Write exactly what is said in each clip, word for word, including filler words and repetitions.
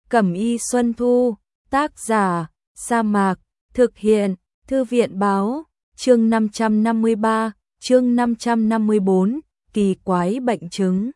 Cẩm y Xuân Thu, tác giả, Sa Mạc, thực hiện, Thư viện báo, chương năm trăm năm mươi ba, chương năm trăm năm mươi bốn, kỳ quái bệnh chứng.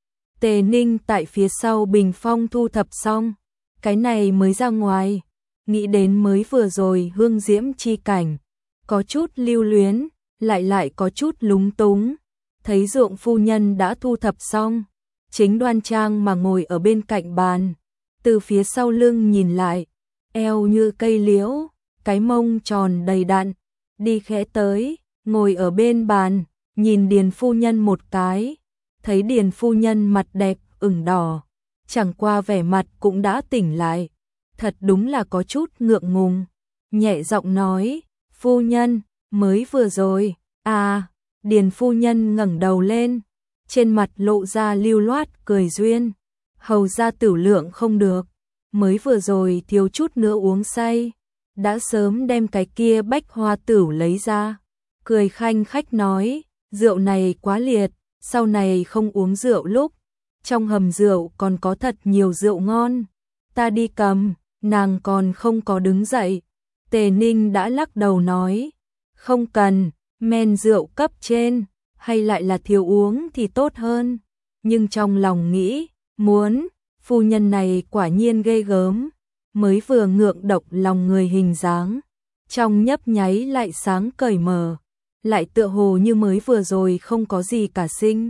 Tề Ninh tại phía sau bình phong thu thập xong, cái này mới ra ngoài, nghĩ đến mới vừa rồi hương diễm chi cảnh, có chút lưu luyến, lại lại có chút lúng túng, thấy Dượng phu nhân đã thu thập xong, chính đoan trang mà ngồi ở bên cạnh bàn, từ phía sau lưng nhìn lại, eo như cây liễu, cái mông tròn đầy đặn, đi khẽ tới, ngồi ở bên bàn, nhìn Điền phu nhân một cái, thấy Điền phu nhân mặt đẹp ửng đỏ, chẳng qua vẻ mặt cũng đã tỉnh lại, thật đúng là có chút ngượng ngùng, nhẹ giọng nói, phu nhân, mới vừa rồi, à, Điền phu nhân ngẩng đầu lên, trên mặt lộ ra lưu loát cười duyên, hầu ra tử lượng không được, mới vừa rồi thiếu chút nữa uống say, đã sớm đem cái kia bách hoa tửu lấy ra, cười khanh khách nói, rượu này quá liệt, sau này không uống rượu lúc, trong hầm rượu còn có thật nhiều rượu ngon, ta đi cầm, nàng còn không có đứng dậy, Tề Ninh đã lắc đầu nói, không cần, men rượu cấp trên, hay lại là thiếu uống thì tốt hơn, nhưng trong lòng nghĩ, muốn, phu nhân này quả nhiên ghê gớm, mới vừa ngượng độc lòng người hình dáng, trong nhấp nháy lại sáng cởi mở, lại tựa hồ như mới vừa rồi không có gì cả sinh.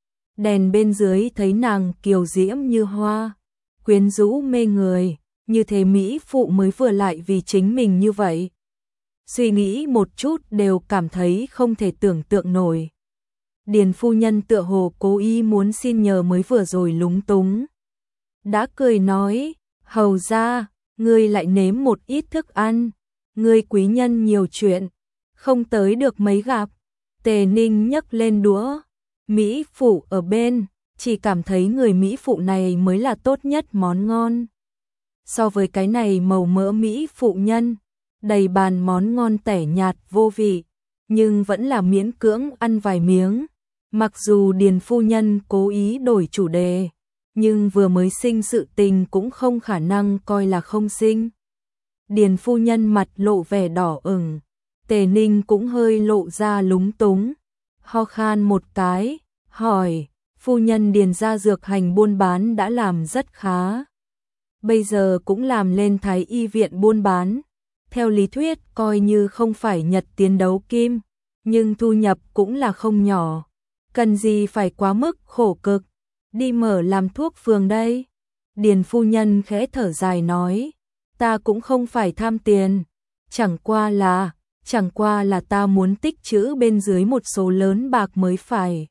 Đèn bên dưới thấy nàng kiều diễm như hoa, quyến rũ mê người, như thế mỹ phụ mới vừa lại vì chính mình như vậy. Suy nghĩ một chút đều cảm thấy không thể tưởng tượng nổi. Điền phu nhân tựa hồ cố ý muốn xin nhờ mới vừa rồi lúng túng. Đã cười nói, hầu ra, ngươi lại nếm một ít thức ăn, ngươi quý nhân nhiều chuyện, không tới được mấy gặp. Tề Ninh nhấc lên đũa, mỹ phụ ở bên, chỉ cảm thấy người mỹ phụ này mới là tốt nhất món ngon. So với cái này màu mỡ mỹ phụ nhân, đầy bàn món ngon tẻ nhạt vô vị, nhưng vẫn là miễn cưỡng ăn vài miếng. Mặc dù Điền phu nhân cố ý đổi chủ đề, nhưng vừa mới sinh sự tình cũng không khả năng coi là không sinh. Điền phu nhân mặt lộ vẻ đỏ ửng, Tề Ninh cũng hơi lộ ra lúng túng, ho khan một cái, hỏi, phu nhân Điền gia dược hành buôn bán đã làm rất khá. Bây giờ cũng làm lên thái y viện buôn bán, theo lý thuyết coi như không phải nhật tiến đấu kim, nhưng thu nhập cũng là không nhỏ, cần gì phải quá mức khổ cực, đi mở làm thuốc phường đây. Điền phu nhân khẽ thở dài nói, ta cũng không phải tham tiền, chẳng qua là, chẳng qua là ta muốn tích trữ bên dưới một số lớn bạc mới phải.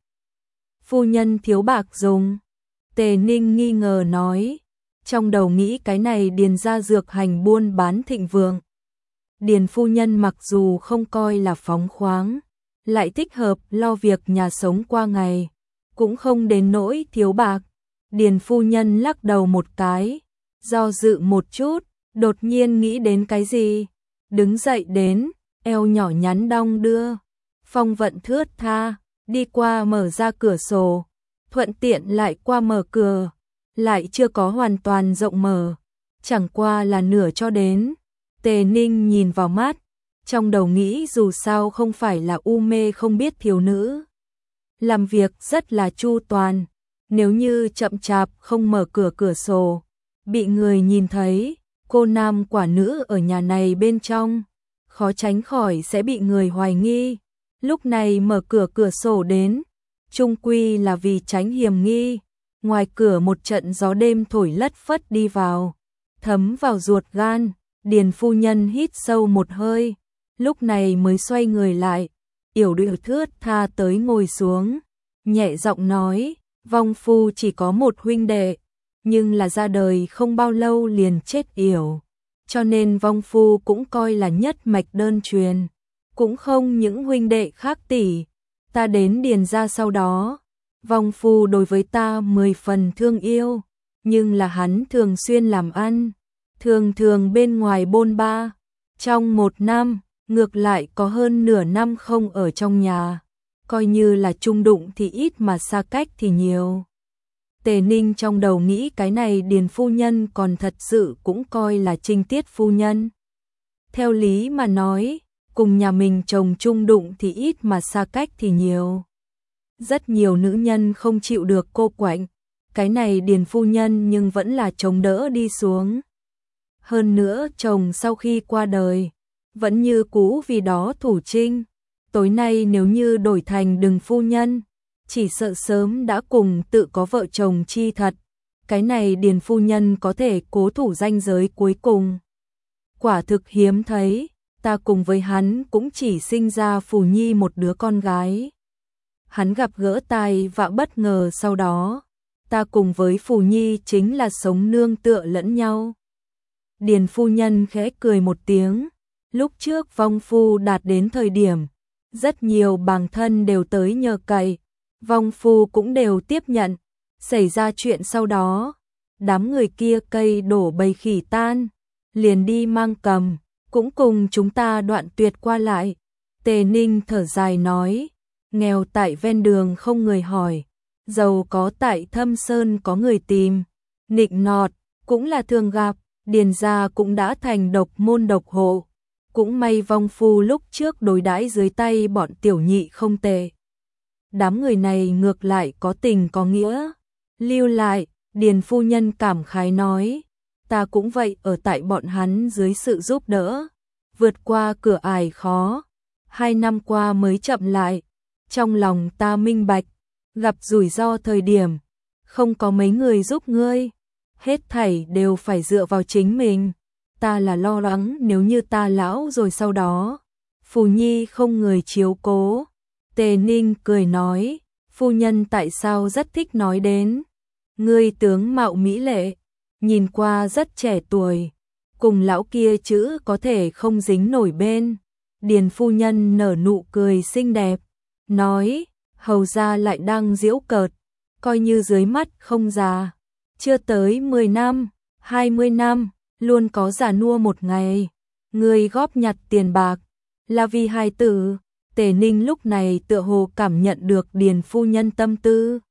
Phu nhân thiếu bạc dùng, Tề Ninh nghi ngờ nói, trong đầu nghĩ cái này Điền gia dược hành buôn bán thịnh vượng. Điền phu nhân mặc dù không coi là phóng khoáng, lại thích hợp lo việc nhà sống qua ngày, cũng không đến nỗi thiếu bạc. Điền phu nhân lắc đầu một cái, do dự một chút, đột nhiên nghĩ đến cái gì, đứng dậy đến, eo nhỏ nhắn đong đưa, phong vận thướt tha, đi qua mở ra cửa sổ, thuận tiện lại qua mở cửa, lại chưa có hoàn toàn rộng mở, chẳng qua là nửa cho đến. Tề Ninh nhìn vào mắt, trong đầu nghĩ dù sao không phải là u mê không biết thiếu nữ. Làm việc rất là chu toàn, nếu như chậm chạp không mở cửa cửa sổ, bị người nhìn thấy, cô nam quả nữ ở nhà này bên trong, khó tránh khỏi sẽ bị người hoài nghi. Lúc này mở cửa cửa sổ đến, chung quy là vì tránh hiểm nghi, ngoài cửa một trận gió đêm thổi lất phất đi vào, thấm vào ruột gan. Điền phu nhân hít sâu một hơi, lúc này mới xoay người lại, yểu điệu thướt tha tới ngồi xuống, nhẹ giọng nói, vong phu chỉ có một huynh đệ, nhưng là ra đời không bao lâu liền chết yểu, cho nên vong phu cũng coi là nhất mạch đơn truyền, cũng không những huynh đệ khác tỷ, ta đến Điền gia sau đó, vong phu đối với ta mười phần thương yêu, nhưng là hắn thường xuyên làm ăn, thường thường bên ngoài bôn ba, trong một năm, ngược lại có hơn nửa năm không ở trong nhà, coi như là chung đụng thì ít mà xa cách thì nhiều. Tề Ninh trong đầu nghĩ cái này Điền phu nhân còn thật sự cũng coi là trinh tiết phu nhân. Theo lý mà nói, cùng nhà mình chồng chung đụng thì ít mà xa cách thì nhiều. Rất nhiều nữ nhân không chịu được cô quạnh, cái này Điền phu nhân nhưng vẫn là chống đỡ đi xuống. Hơn nữa chồng sau khi qua đời, vẫn như cũ vì đó thủ trinh. Tối nay nếu như đổi thành Đừng phu nhân, chỉ sợ sớm đã cùng tự có vợ chồng chi thật. Cái này Điền phu nhân có thể cố thủ ranh giới cuối cùng. Quả thực hiếm thấy, ta cùng với hắn cũng chỉ sinh ra Phù Nhi một đứa con gái. Hắn gặp gỡ tai vạ bất ngờ sau đó, ta cùng với Phù Nhi chính là sống nương tựa lẫn nhau. Điền phu nhân khẽ cười một tiếng, lúc trước vong phu đạt đến thời điểm, rất nhiều bằng thân đều tới nhờ cậy, vong phu cũng đều tiếp nhận. Xảy ra chuyện sau đó, đám người kia cây đổ bầy khỉ tan, liền đi mang cầm, cũng cùng chúng ta đoạn tuyệt qua lại. Tề Ninh thở dài nói, nghèo tại ven đường không người hỏi, giàu có tại thâm sơn có người tìm, nịnh nọt cũng là thường gặp. Điền gia cũng đã thành độc môn độc hộ, cũng may vong phu lúc trước đối đãi dưới tay bọn tiểu nhị không tệ. Đám người này ngược lại có tình có nghĩa, lưu lại. Điền phu nhân cảm khái nói, ta cũng vậy, ở tại bọn hắn dưới sự giúp đỡ, vượt qua cửa ải khó, hai năm qua mới chậm lại. Trong lòng ta minh bạch, gặp rủi ro thời điểm, không có mấy người giúp ngươi, hết thảy đều phải dựa vào chính mình. Ta là lo lắng nếu như ta lão rồi sau đó, Phù Nhi không người chiếu cố. Tề Ninh cười nói, phu nhân tại sao rất thích nói đến. Ngươi tướng mạo mỹ lệ, nhìn qua rất trẻ tuổi, cùng lão kia chữ có thể không dính nổi bên. Điền phu nhân nở nụ cười xinh đẹp, nói, hầu gia lại đang giễu cợt, coi như dưới mắt không già. Chưa tới mười năm, hai mươi năm, luôn có già nua một ngày. Ngươi góp nhặt tiền bạc, là vì hài tử. Tề Ninh lúc này tựa hồ cảm nhận được Điền phu nhân tâm tư.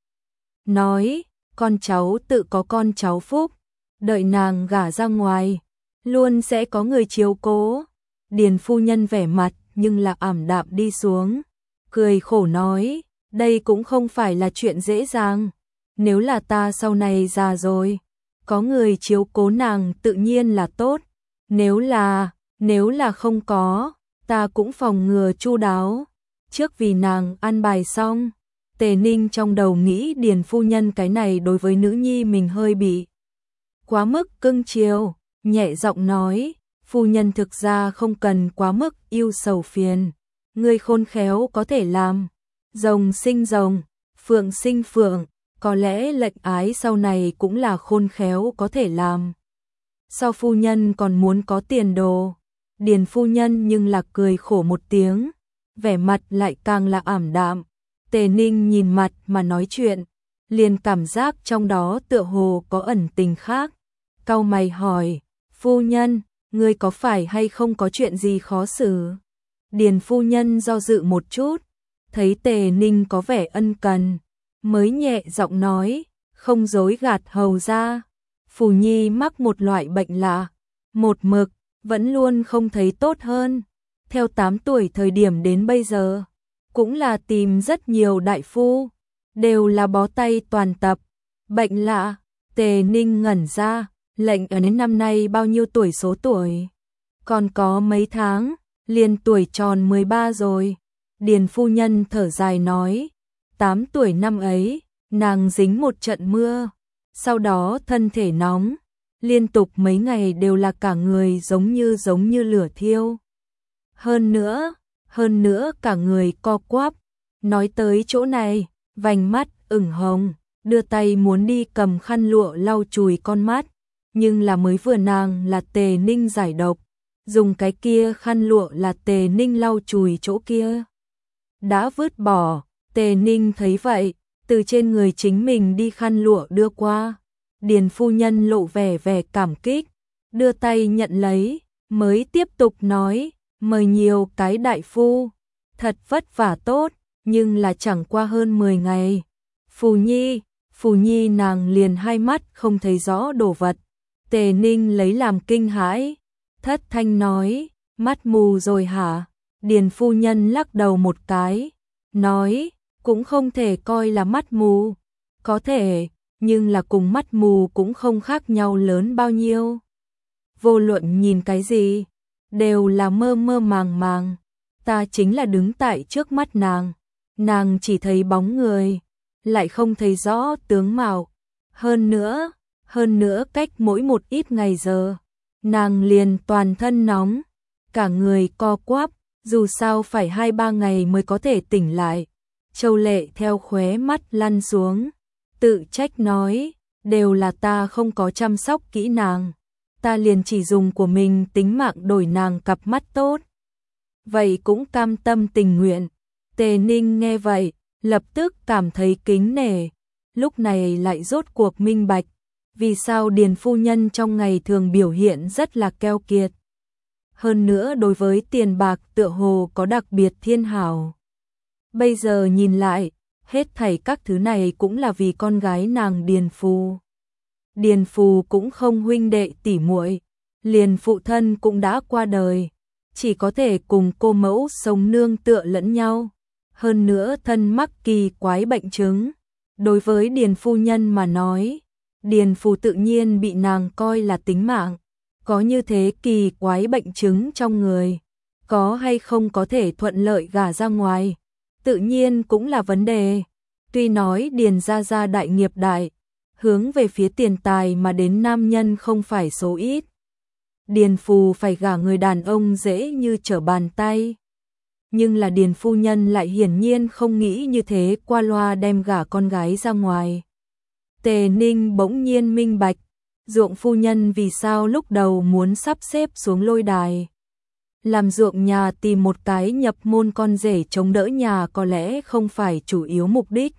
Nói, con cháu tự có con cháu phúc, đợi nàng gả ra ngoài, luôn sẽ có người chiếu cố. Điền phu nhân vẻ mặt nhưng là ảm đạm đi xuống, cười khổ nói, đây cũng không phải là chuyện dễ dàng. Nếu là ta sau này già rồi, có người chiếu cố nàng tự nhiên là tốt. Nếu là, nếu là không có, ta cũng phòng ngừa chu đáo, trước vì nàng ăn bài xong. Tề Ninh trong đầu nghĩ Điền phu nhân cái này đối với nữ nhi mình hơi bị quá mức cưng chiều, nhẹ giọng nói, phu nhân thực ra không cần quá mức yêu sầu phiền, người khôn khéo có thể làm, rồng sinh rồng, phượng sinh phượng, có lẽ lệnh ái sau này cũng là khôn khéo có thể làm. Sao phu nhân còn muốn có tiền đồ? Điền phu nhân nhưng là cười khổ một tiếng, vẻ mặt lại càng là ảm đạm. Tề Ninh nhìn mặt mà nói chuyện, liền cảm giác trong đó tựa hồ có ẩn tình khác. Cau mày hỏi, phu nhân, ngươi có phải hay không có chuyện gì khó xử? Điền phu nhân do dự một chút, thấy Tề Ninh có vẻ ân cần, mới nhẹ giọng nói, không dối gạt hầu ra. Phù Nhi mắc một loại bệnh lạ, một mực, vẫn luôn không thấy tốt hơn. Theo tám tuổi thời điểm đến bây giờ, cũng là tìm rất nhiều đại phu, đều là bó tay toàn tập. Bệnh lạ, Tề Ninh ngẩn ra, lệnh ở đến năm nay bao nhiêu tuổi số tuổi? Còn có mấy tháng, liền tuổi tròn mười ba rồi. Điền phu nhân thở dài nói, tám tuổi năm ấy, nàng dính một trận mưa, sau đó thân thể nóng, liên tục mấy ngày đều là cả người giống như giống như lửa thiêu. Hơn nữa, hơn nữa cả người co quắp. Nói tới chỗ này, vành mắt ửng hồng, đưa tay muốn đi cầm khăn lụa lau chùi con mắt, nhưng là mới vừa nàng là Tề Ninh giải độc, dùng cái kia khăn lụa là Tề Ninh lau chùi chỗ kia đã vứt bỏ. Tề Ninh thấy vậy, từ trên người chính mình đi khăn lụa đưa qua. Điền phu nhân lộ vẻ vẻ cảm kích, đưa tay nhận lấy, mới tiếp tục nói, mời nhiều cái đại phu, thật vất vả tốt, nhưng là chẳng qua hơn mười ngày. Phù Nhi, Phù Nhi nàng liền hai mắt không thấy rõ đồ vật. Tề Ninh lấy làm kinh hãi, thất thanh nói, mắt mù rồi hả? Điền phu nhân lắc đầu một cái, nói, cũng không thể coi là mắt mù, có thể, nhưng là cùng mắt mù cũng không khác nhau lớn bao nhiêu. Vô luận nhìn cái gì, đều là mơ mơ màng màng, ta chính là đứng tại trước mắt nàng, nàng chỉ thấy bóng người, lại không thấy rõ tướng mạo, hơn nữa, hơn nữa cách mỗi một ít ngày giờ, nàng liền toàn thân nóng, cả người co quắp, dù sao phải hai ba ngày mới có thể tỉnh lại. Châu Lệ theo khóe mắt lăn xuống, tự trách nói, đều là ta không có chăm sóc kỹ nàng, ta liền chỉ dùng của mình tính mạng đổi nàng cặp mắt tốt. Vậy cũng cam tâm tình nguyện. Tề Ninh nghe vậy, lập tức cảm thấy kính nể, lúc này lại rốt cuộc minh bạch, vì sao Điền phu nhân trong ngày thường biểu hiện rất là keo kiệt. Hơn nữa đối với tiền bạc tựa hồ có đặc biệt thiên hảo. Bây giờ nhìn lại, hết thảy các thứ này cũng là vì con gái nàng Điền Phù. Điền Phù cũng không huynh đệ tỉ muội, liền phụ thân cũng đã qua đời, chỉ có thể cùng cô mẫu sống nương tựa lẫn nhau. Hơn nữa thân mắc kỳ quái bệnh chứng. Đối với Điền phu nhân mà nói, Điền Phù tự nhiên bị nàng coi là tính mạng. Có như thế kỳ quái bệnh chứng trong người, có hay không có thể thuận lợi gả ra ngoài, tự nhiên cũng là vấn đề. Tuy nói Điền gia gia đại nghiệp đại, hướng về phía tiền tài mà đến nam nhân không phải số ít. Điền Phù phải gả người đàn ông dễ như trở bàn tay. Nhưng là Điền phu nhân lại hiển nhiên không nghĩ như thế, qua loa đem gả con gái ra ngoài. Tề Ninh bỗng nhiên minh bạch, Ruộng phu nhân vì sao lúc đầu muốn sắp xếp xuống lôi đài. Làm ruộng nhà tìm một cái nhập môn con rể chống đỡ nhà có lẽ không phải chủ yếu mục đích,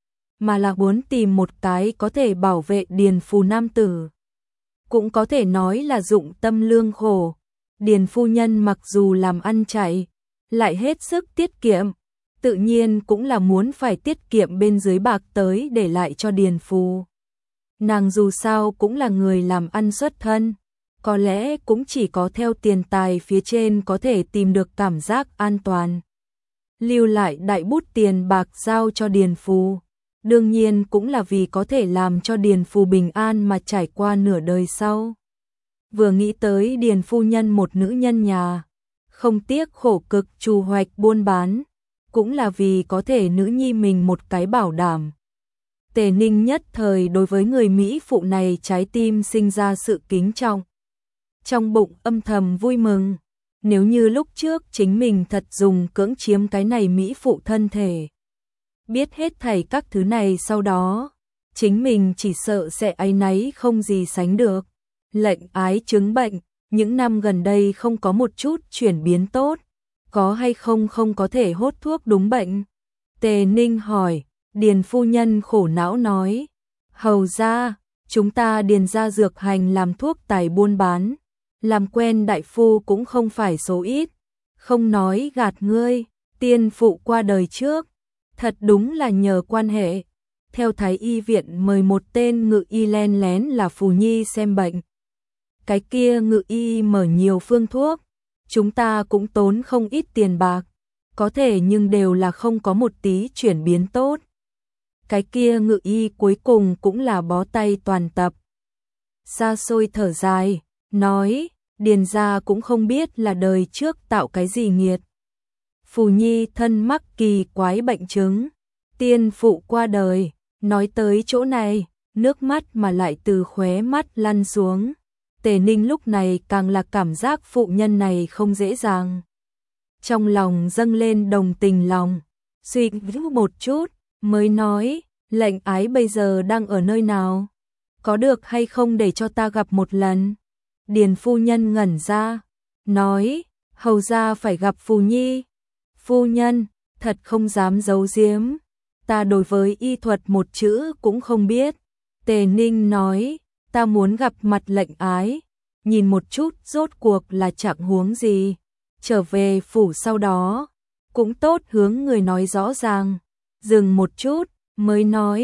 mà là muốn tìm một cái có thể bảo vệ Điền Phù nam tử. Cũng có thể nói là dụng tâm lương khổ. Điền phu nhân mặc dù làm ăn chạy, lại hết sức tiết kiệm, tự nhiên cũng là muốn phải tiết kiệm bên dưới bạc tới để lại cho Điền Phù. Nàng dù sao cũng là người làm ăn xuất thân, có lẽ cũng chỉ có theo tiền tài phía trên có thể tìm được cảm giác an toàn. Lưu lại đại bút tiền bạc giao cho Điền Phù, đương nhiên cũng là vì có thể làm cho Điền Phù bình an mà trải qua nửa đời sau. Vừa nghĩ tới Điền phu nhân một nữ nhân nhà, không tiếc khổ cực trù hoạch buôn bán, cũng là vì có thể nữ nhi mình một cái bảo đảm. Tề Ninh nhất thời đối với người Mỹ phụ này trái tim sinh ra sự kính trọng. Trong bụng âm thầm vui mừng, nếu như lúc trước chính mình thật dùng cưỡng chiếm cái này Mỹ phụ thân thể. Biết hết thảy các thứ này sau đó, chính mình chỉ sợ sẽ áy náy không gì sánh được. Lệnh ái chứng bệnh, những năm gần đây không có một chút chuyển biến tốt, có hay không không có thể hốt thuốc đúng bệnh. Tề Ninh hỏi. Điền phu nhân khổ não nói, hầu ra, chúng ta Điền gia dược hành làm thuốc tài buôn bán, làm quen đại phu cũng không phải số ít, không nói gạt ngươi, tiên phụ qua đời trước, thật đúng là nhờ quan hệ, theo Thái y viện mời một tên ngự y len lén là Phù Nhi xem bệnh. Cái kia ngự y mở nhiều phương thuốc, chúng ta cũng tốn không ít tiền bạc, có thể nhưng đều là không có một tí chuyển biến tốt. Cái kia ngự y cuối cùng cũng là bó tay toàn tập. Xa xôi thở dài, nói, Điền gia cũng không biết là đời trước tạo cái gì nghiệt. Phù Nhi thân mắc kỳ quái bệnh chứng, tiên phụ qua đời, nói tới chỗ này, nước mắt mà lại từ khóe mắt lăn xuống. Tề Ninh lúc này càng là cảm giác phụ nhân này không dễ dàng. Trong lòng dâng lên đồng tình lòng, suy nghĩ một chút, mới nói, lệnh ái bây giờ đang ở nơi nào? Có được hay không để cho ta gặp một lần? Điền phu nhân ngẩn ra, nói, hầu ra phải gặp Phù Nhi. Phu nhân, thật không dám giấu giếm, ta đối với y thuật một chữ cũng không biết. Tề Ninh nói, ta muốn gặp mặt lệnh ái, nhìn một chút rốt cuộc là trạng huống gì. Trở về phủ sau đó, cũng tốt hướng người nói rõ ràng. Dừng một chút, mới nói,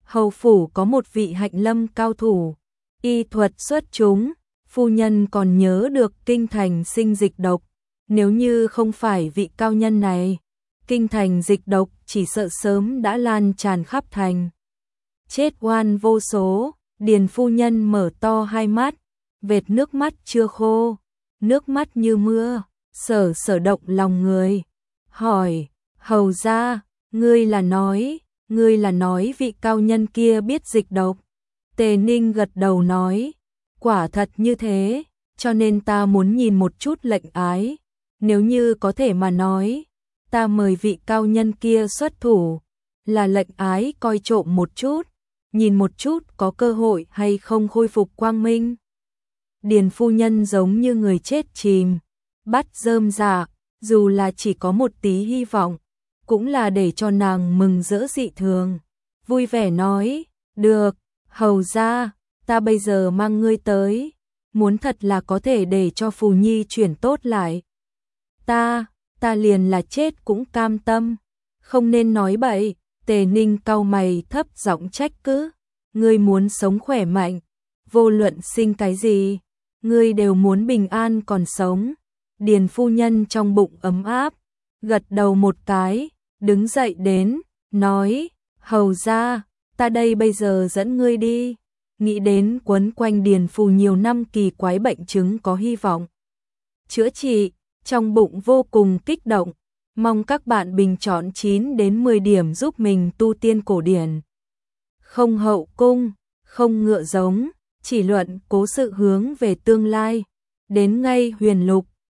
hầu phủ có một vị hạnh lâm cao thủ, y thuật xuất chúng, phu nhân còn nhớ được kinh thành sinh dịch độc, nếu như không phải vị cao nhân này, kinh thành dịch độc chỉ sợ sớm đã lan tràn khắp thành. Chết oan vô số, Điền phu nhân mở to hai mắt, vệt nước mắt chưa khô, nước mắt như mưa, sở sở động lòng người. Hỏi, hầu gia, ngươi là nói, ngươi là nói vị cao nhân kia biết dịch độc. Tề Ninh gật đầu nói, quả thật như thế, cho nên ta muốn nhìn một chút lệnh ái, nếu như có thể mà nói, ta mời vị cao nhân kia xuất thủ, là lệnh ái coi trộm một chút, nhìn một chút có cơ hội hay không khôi phục quang minh. Điền phu nhân giống như người chết chìm, bắt rơm rạ, dù là chỉ có một tí hy vọng, cũng là để cho nàng mừng rỡ dị thường, vui vẻ nói, được, hầu gia, ta bây giờ mang ngươi tới, muốn thật là có thể để cho Phù Nhi chuyển tốt lại. Ta, ta liền là chết cũng cam tâm, không nên nói bậy. Tề Ninh cau mày thấp giọng trách cứ, ngươi muốn sống khỏe mạnh, vô luận sinh cái gì, ngươi đều muốn bình an còn sống. Điền phu nhân trong bụng ấm áp, gật đầu một cái, đứng dậy đến, nói, hầu gia, ta đây bây giờ dẫn ngươi đi. Nghĩ đến quấn quanh Điền Phù nhiều năm kỳ quái bệnh chứng có hy vọng chữa trị, trong bụng vô cùng kích động, mong các bạn bình chọn chín đến mười điểm giúp mình tu tiên cổ điển. Không hậu cung, không ngựa giống, chỉ luận cố sự hướng về tương lai, đến ngay huyền lục,